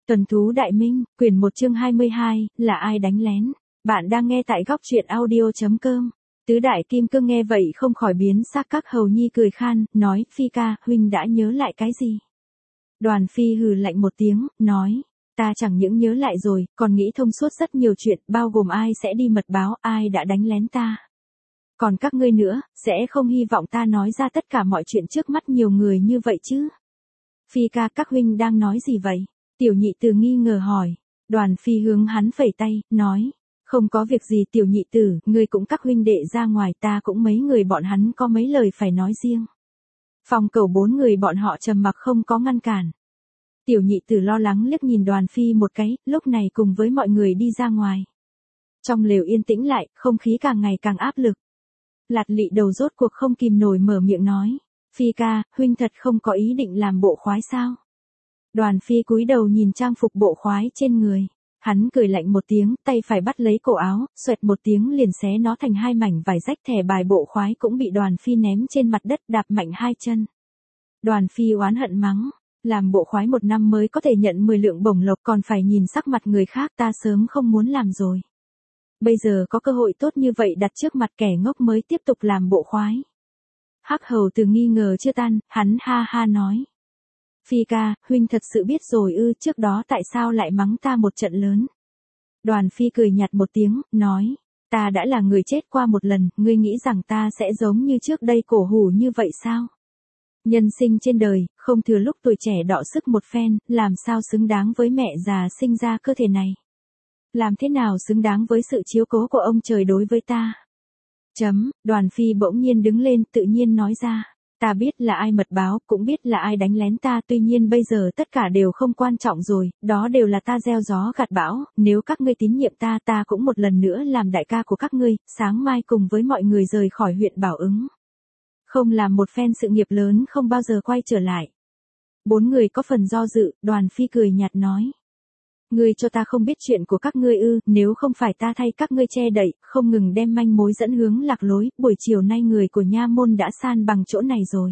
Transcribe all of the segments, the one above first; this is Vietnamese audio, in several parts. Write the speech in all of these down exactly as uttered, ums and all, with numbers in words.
Tuần thú đại minh, quyển một chương hai mươi hai, là ai đánh lén? Bạn đang nghe tại góc truyện audio.com. Tứ đại kim cương nghe vậy không khỏi biến sắc, các hầu nhi cười khan, nói, Phi ca, huynh đã nhớ lại cái gì? Đoàn Phi hừ lạnh một tiếng, nói, ta chẳng những nhớ lại rồi, còn nghĩ thông suốt rất nhiều chuyện, bao gồm ai sẽ đi mật báo, ai đã đánh lén ta. Còn các ngươi nữa, sẽ không hy vọng ta nói ra tất cả mọi chuyện trước mắt nhiều người như vậy chứ? Phi ca, các huynh đang nói gì vậy? Tiểu nhị tử nghi ngờ hỏi. Đoàn Phi hướng hắn phẩy tay, nói, không có việc gì tiểu nhị tử, ngươi cũng các huynh đệ ra ngoài, ta cũng mấy người bọn hắn có mấy lời phải nói riêng. Phòng Cẩu bốn người bọn họ trầm mặc không có ngăn cản. Tiểu nhị tử lo lắng liếc nhìn Đoàn Phi một cái, lúc này cùng với mọi người đi ra ngoài. Trong lều yên tĩnh lại, không khí càng ngày càng áp lực. Lạt Lị đầu rốt cuộc không kìm nổi mở miệng nói, Phi ca, huynh thật không có ý định làm bộ khoái sao? Đoàn Phi cúi đầu nhìn trang phục bộ khoái trên người. Hắn cười lạnh một tiếng, tay phải bắt lấy cổ áo, xoẹt một tiếng liền xé nó thành hai mảnh vải rách. Thẻ bài bộ khoái cũng bị Đoàn Phi ném trên mặt đất, đạp mạnh hai chân. Đoàn Phi oán hận mắng, làm bộ khoái một năm mới có thể nhận mười lượng bổng lộc, còn phải nhìn sắc mặt người khác, ta sớm không muốn làm rồi. Bây giờ có cơ hội tốt như vậy đặt trước mặt kẻ ngốc mới tiếp tục làm bộ khoái. Hắc Hầu Từ nghi ngờ chưa tan, hắn ha ha nói. Phi ca, huynh thật sự biết rồi ư, trước đó tại sao lại mắng ta một trận lớn? Đoàn Phi cười nhạt một tiếng, nói, ta đã là người chết qua một lần, ngươi nghĩ rằng ta sẽ giống như trước đây cổ hủ như vậy sao? Nhân sinh trên đời, không thừa lúc tuổi trẻ đọ sức một phen, làm sao xứng đáng với mẹ già sinh ra cơ thể này? Làm thế nào xứng đáng với sự chiếu cố của ông trời đối với ta? Chấm, Đoàn Phi bỗng nhiên đứng lên, tự nhiên nói ra. Ta biết là ai mật báo, cũng biết là ai đánh lén ta, tuy nhiên bây giờ tất cả đều không quan trọng rồi, đó đều là ta gieo gió gặt bão, nếu các ngươi tín nhiệm ta, ta cũng một lần nữa làm đại ca của các ngươi, sáng mai cùng với mọi người rời khỏi huyện Bảo Ứng. Không làm một phen sự nghiệp lớn không bao giờ quay trở lại. Bốn người có phần do dự, Đoàn Phi cười nhạt nói. Ngươi cho ta không biết chuyện của các ngươi ư, nếu không phải ta thay các ngươi che đậy, không ngừng đem manh mối dẫn hướng lạc lối, buổi chiều nay người của nha môn đã san bằng chỗ này rồi.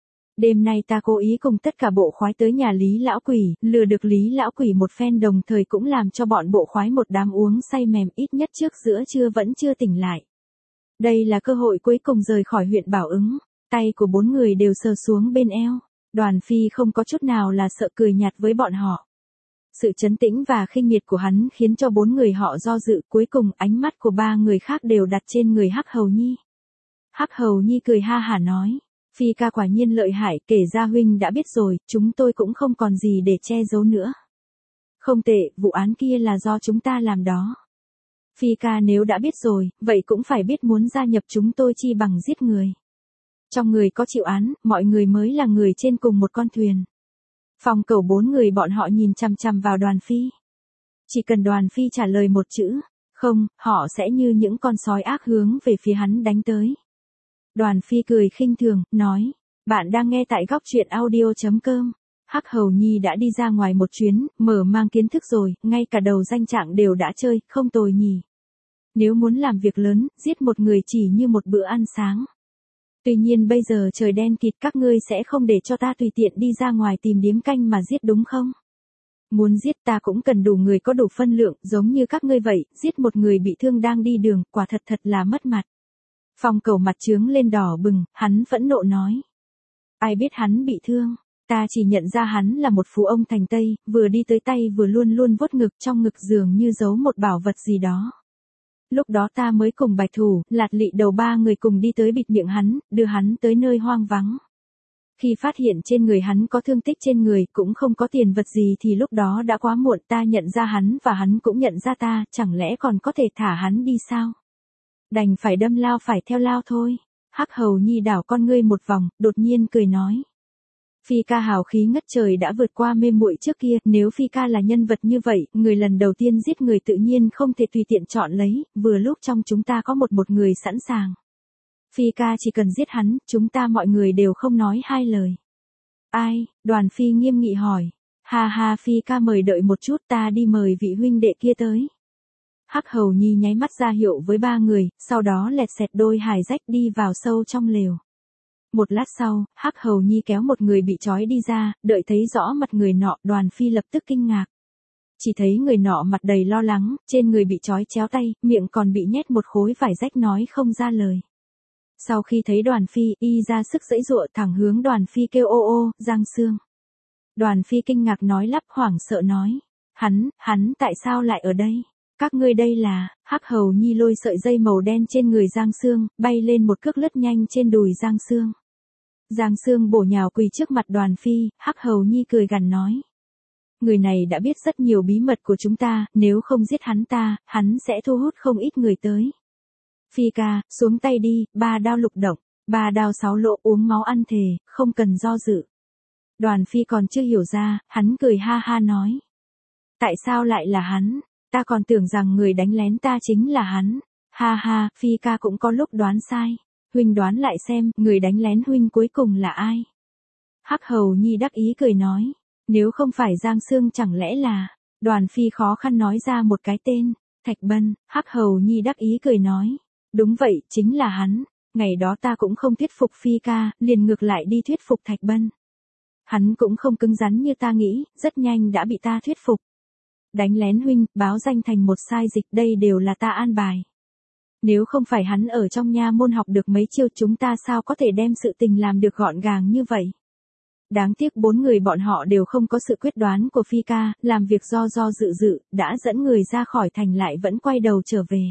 Đêm nay ta cố ý cùng tất cả bộ khoái tới nhà Lý Lão Quỷ, lừa được Lý Lão Quỷ một phen, đồng thời cũng làm cho bọn bộ khoái một đám uống say mềm, ít nhất trước giữa trưa vẫn chưa tỉnh lại. Đây là cơ hội cuối cùng rời khỏi huyện Bảo Ứng, tay của bốn người đều sờ xuống bên eo. Đoàn Phi không có chút nào là sợ, cười nhạt với bọn họ. Sự trấn tĩnh và khinh miệt của hắn khiến cho bốn người họ do dự, cuối cùng ánh mắt của ba người khác đều đặt trên người Hắc Hầu Nhi. Hắc Hầu Nhi cười ha hả nói, Phi ca quả nhiên lợi hại, kể ra huynh đã biết rồi, chúng tôi cũng không còn gì để che giấu nữa. Không tệ, vụ án kia là do chúng ta làm đó. Phi ca nếu đã biết rồi, vậy cũng phải biết muốn gia nhập chúng tôi chi bằng giết người. Trong người có chịu án, mọi người mới là người trên cùng một con thuyền. Phòng Cẩu bốn người bọn họ nhìn chằm chằm vào Đoàn Phi. Chỉ cần Đoàn Phi trả lời một chữ, không, họ sẽ như những con sói ác hướng về phía hắn đánh tới. Đoàn Phi cười khinh thường, nói, bạn đang nghe tại góc truyện audio.com. Hắc Hầu Nhi đã đi ra ngoài một chuyến, mở mang kiến thức rồi, ngay cả đầu danh trạng đều đã chơi, không tồi nhỉ. Nếu muốn làm việc lớn, giết một người chỉ như một bữa ăn sáng. Tuy nhiên bây giờ trời đen kịt, các ngươi sẽ không để cho ta tùy tiện đi ra ngoài tìm điếm canh mà giết đúng không? Muốn giết ta cũng cần đủ người có đủ phân lượng, giống như các ngươi vậy, giết một người bị thương đang đi đường, quả thật thật là mất mặt. Phòng Cẩu mặt trướng lên đỏ bừng, hắn phẫn nộ nói. Ai biết hắn bị thương, ta chỉ nhận ra hắn là một phú ông thành Tây, vừa đi tới tay vừa luôn luôn vuốt ngực, trong ngực dường như giấu một bảo vật gì đó. Lúc đó ta mới cùng Bạch Thủ, Lạt Lị đầu ba người cùng đi tới bịt miệng hắn, đưa hắn tới nơi hoang vắng. Khi phát hiện trên người hắn có thương tích trên người, cũng không có tiền vật gì thì lúc đó đã quá muộn, ta nhận ra hắn và hắn cũng nhận ra ta, chẳng lẽ còn có thể thả hắn đi sao? Đành phải đâm lao phải theo lao thôi. Hắc Hầu Nhi đảo con ngươi một vòng, đột nhiên cười nói. Phi ca hào khí ngất trời đã vượt qua mê muội trước kia, nếu Phi ca là nhân vật như vậy, người lần đầu tiên giết người tự nhiên không thể tùy tiện chọn lấy, vừa lúc trong chúng ta có một một người sẵn sàng. Phi ca chỉ cần giết hắn, chúng ta mọi người đều không nói hai lời. Ai? Đoàn Phi nghiêm nghị hỏi. Ha ha, Phi ca mời đợi một chút, ta đi mời vị huynh đệ kia tới. Hắc Hầu Nhi nháy mắt ra hiệu với ba người, sau đó lẹt xẹt đôi hài rách đi vào sâu trong lều. Một lát sau, Hắc Hầu Nhi kéo một người bị trói đi ra, đợi thấy rõ mặt người nọ, Đoàn Phi lập tức kinh ngạc. chỉ thấy người nọ mặt đầy lo lắng, trên người bị trói chéo tay, miệng còn bị nhét một khối vải rách nói không ra lời. Sau khi thấy Đoàn Phi, y ra sức giãy giụa thẳng hướng Đoàn Phi kêu ô ô, Giang Sương. Đoàn Phi kinh ngạc nói lắp hoảng sợ nói. Hắn, hắn tại sao lại ở đây? Các ngươi đây là, Hắc Hầu Nhi lôi sợi dây màu đen trên người Giang Sương, bay lên một cước lướt nhanh trên đùi Giang Sương. Giang Sương bổ nhào quỳ trước mặt Đoàn Phi, Hắc Hầu Nhi cười gằn nói. Người này đã biết rất nhiều bí mật của chúng ta, nếu không giết hắn ta, hắn sẽ thu hút không ít người tới. Phi ca, xuống tay đi, ba đao lục động, ba đao sáu lỗ uống máu ăn thề, không cần do dự. Đoàn Phi còn chưa hiểu ra, hắn cười ha ha nói. Tại sao lại là hắn? Ta còn tưởng rằng người đánh lén ta chính là hắn. Ha ha, Phi ca cũng có lúc đoán sai. Huynh đoán lại xem, người đánh lén huynh cuối cùng là ai? Hắc Hầu Nhi đắc ý cười nói. Nếu không phải Giang Sương chẳng lẽ là... Đoàn Phi khó khăn nói ra một cái tên. Thạch Bân. Hắc Hầu Nhi đắc ý cười nói. Đúng vậy, chính là hắn. Ngày đó ta cũng không thuyết phục Phi ca, liền ngược lại đi thuyết phục Thạch Bân. Hắn cũng không cứng rắn như ta nghĩ, rất nhanh đã bị ta thuyết phục. Đánh lén huynh, báo danh thành một sai dịch, đây đều là ta an bài. Nếu không phải hắn ở trong nha môn học được mấy chiêu, chúng ta sao có thể đem sự tình làm được gọn gàng như vậy. Đáng tiếc bốn người bọn họ đều không có sự quyết đoán của Phi ca, làm việc do do dự dự, đã dẫn người ra khỏi thành lại vẫn quay đầu trở về.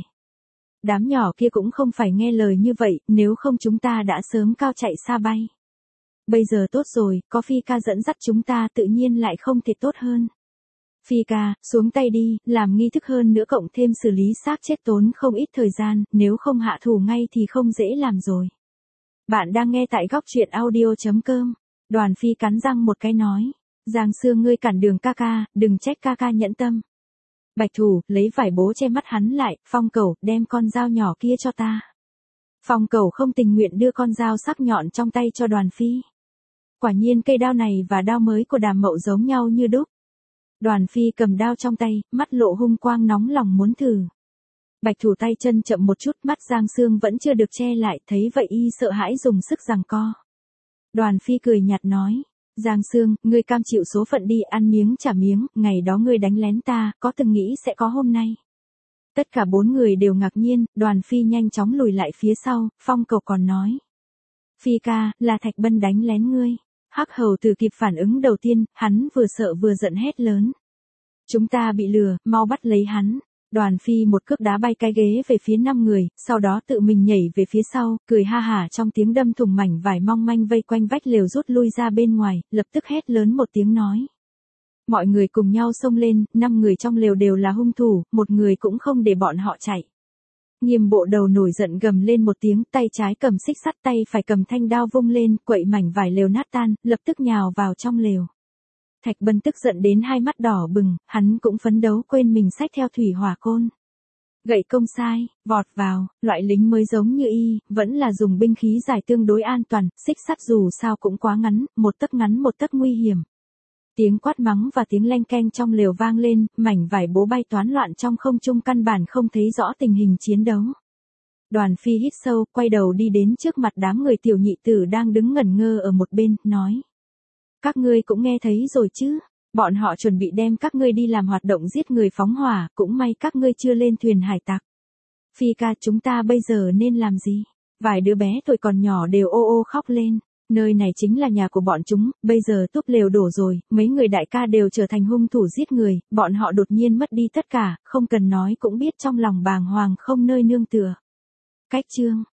Đám nhỏ kia cũng không phải nghe lời như vậy, nếu không chúng ta đã sớm cao chạy xa bay. Bây giờ tốt rồi, có Phi ca dẫn dắt chúng ta tự nhiên lại không thể tốt hơn. Phi ca, xuống tay đi, làm nghi thức hơn nữa cộng thêm xử lý xác chết tốn không ít thời gian, nếu không hạ thủ ngay thì không dễ làm rồi. Bạn đang nghe tại góc truyện audio chấm com. Đoàn Phi cắn răng một cái nói. Giang Sương ngươi cản đường ca ca, đừng trách ca ca nhẫn tâm. Bạch Thủ, lấy vải bố che mắt hắn lại, Phong Cẩu, đem con dao nhỏ kia cho ta. Phong Cẩu không tình nguyện đưa con dao sắc nhọn trong tay cho Đoàn Phi. Quả nhiên cây đao này và đao mới của Đàm Mậu giống nhau như đúc. Đoàn Phi cầm đao trong tay, mắt lộ hung quang nóng lòng muốn thử. Bạch Thủ tay chân chậm một chút, mắt Giang Sương vẫn chưa được che lại, thấy vậy y sợ hãi dùng sức giằng co. Đoàn Phi cười nhạt nói, Giang Sương, ngươi cam chịu số phận đi, ăn miếng trả miếng, ngày đó ngươi đánh lén ta, có từng nghĩ sẽ có hôm nay. Tất cả bốn người đều ngạc nhiên, Đoàn Phi nhanh chóng lùi lại phía sau, Phong Cẩu còn nói. Phi ca, là Thạch Bân đánh lén ngươi. Hắc Hầu Tử kịp phản ứng đầu tiên, hắn vừa sợ vừa giận hét lớn. Chúng ta bị lừa, mau bắt lấy hắn. Đoàn Phi một cước đá bay cái ghế về phía năm người, sau đó tự mình nhảy về phía sau, cười ha hả trong tiếng đâm thủng mảnh vải mong manh vây quanh vách lều rút lui ra bên ngoài, lập tức hét lớn một tiếng nói. Mọi người cùng nhau xông lên, năm người trong lều đều là hung thủ, một người cũng không để bọn họ chạy. Nghiêm Bộ Đầu nổi giận gầm lên một tiếng, tay trái cầm xích sắt, tay phải cầm thanh đao vung lên, quậy mảnh vải lều nát tan, lập tức nhào vào trong lều. Thạch Bân tức giận đến hai mắt đỏ bừng, hắn cũng phấn đấu quên mình xách theo thủy hỏa côn. Gậy công sai, vọt vào, loại lính mới giống như y, vẫn là dùng binh khí dài tương đối an toàn, xích sắt dù sao cũng quá ngắn, một tấc ngắn một tấc nguy hiểm. Tiếng quát mắng và tiếng leng keng trong lều vang lên, mảnh vải bố bay toán loạn trong không trung căn bản không thấy rõ tình hình chiến đấu. Đoàn Phi hít sâu, quay đầu đi đến trước mặt đám người tiểu nhị tử đang đứng ngẩn ngơ ở một bên, nói. Các ngươi cũng nghe thấy rồi chứ, bọn họ chuẩn bị đem các ngươi đi làm hoạt động giết người phóng hỏa, cũng may các ngươi chưa lên thuyền hải tặc. Phi ca, chúng ta bây giờ nên làm gì? Vài đứa bé tuổi còn nhỏ đều ô ô khóc lên. Nơi này chính là nhà của bọn chúng, bây giờ túp lều đổ rồi, mấy người đại ca đều trở thành hung thủ giết người, bọn họ đột nhiên mất đi tất cả, không cần nói cũng biết trong lòng bàng hoàng không nơi nương tựa. Cách chương